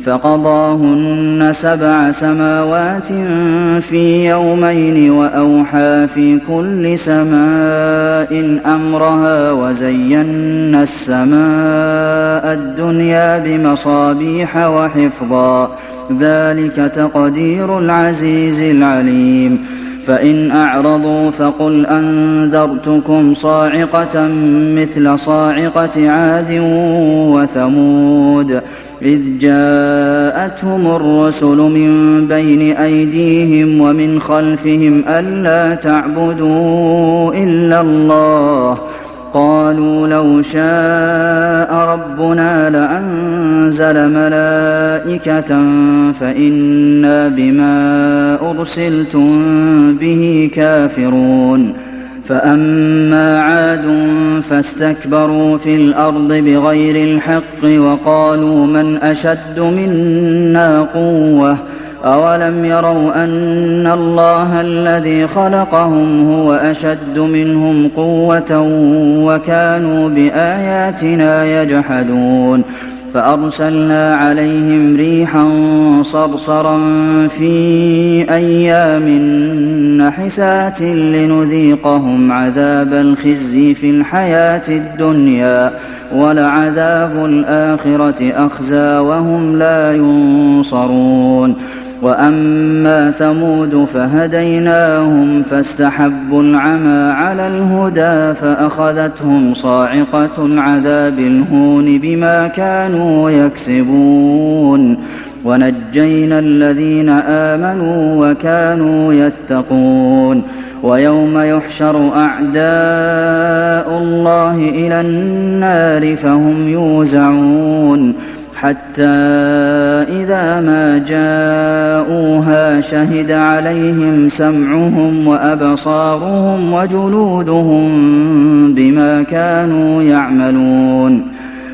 فقضاهن 7 سماوات في يومين وأوحى في كل سماء أمرها وزينا السماء الدنيا بمصابيح وحفظا ذلك تقدير العزيز العليم فإن أعرضوا فقل أنذرتكم صاعقة مثل صاعقة عاد وثمود إذ جاءتهم الرسل من بين أيديهم ومن خلفهم ألا تعبدوا إلا الله قالوا لو شاء ربنا لأنزل ملائكة فإنا بما أرسلتم به كافرون فأما عاد فاستكبروا في الأرض بغير الحق وقالوا من أشد منا قوة أولم يروا أن الله الذي خلقهم هو أشد منهم قوة وكانوا بآياتنا يجحدون فأرسلنا عليهم ريحا صرصرا في أيام نحسات لنذيقهم عذاب الخزي في الحياة الدنيا ولعذاب الآخرة أخزى وهم لا ينصرون وأما ثمود فهديناهم فاستحبوا العمى على الهدى فأخذتهم صاعقة العذاب الهون بما كانوا يكسبون ونجينا الذين آمنوا وكانوا يتقون ويوم يحشر أعداء الله إلى النار فهم يوزعون حتى إذا ما جاءوها شهد عليهم سمعهم وأبصارهم وجلودهم بما كانوا يعملون